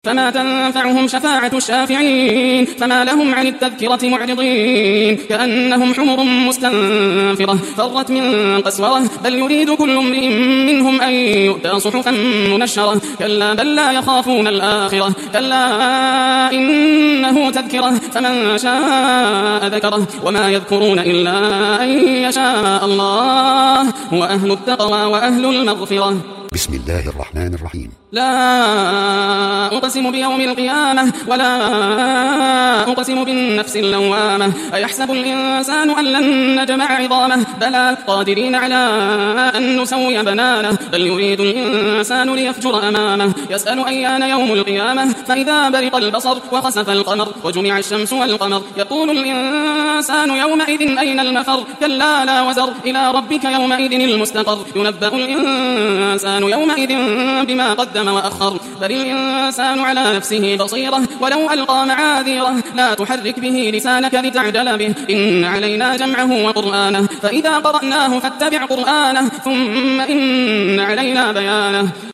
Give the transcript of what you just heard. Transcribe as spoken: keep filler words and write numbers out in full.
فما تنفعهم شفاعة الشافعين فما لهم عن التذكرة معرضين كأنهم حمر مستنفرة فرت من قسورة بل يريد كل امرئ منهم أن يؤتى صحفا منشرة كلا بل لا يخافون الآخرة كلا إنه تذكرة فمن شاء ذكره وما يذكرون إلا أن يشاء الله هو أهل التقوى وأهل المغفرة. بسم الله الرحمن الرحيم. لا أقسم بيوم القيامة ولا أقسم بالنفس اللوامة أيحسب الإنسان أن لن نجمع عظامه بلى قادرين على أن نسوي بنانه بل يريد الإنسان ليفجر أمامه يسأل أيان يوم القيامة فإذا برق البصر وخسف القمر وجمع الشمس والقمر يقول الإنسان يومئذ أين المفر كلا لا وزر إلى ربك يومئذ المستقر ينبأ الإنسان يومئذ بما قدم وأخر بل الإنسان على نفسه بصيرة ولو ألقى معاذيره لا تحرك به لسانك لتعجل به إن علينا جمعه وقرآنه فإذا قرأناه فاتبع قرآنه ثم إن علينا بيانه.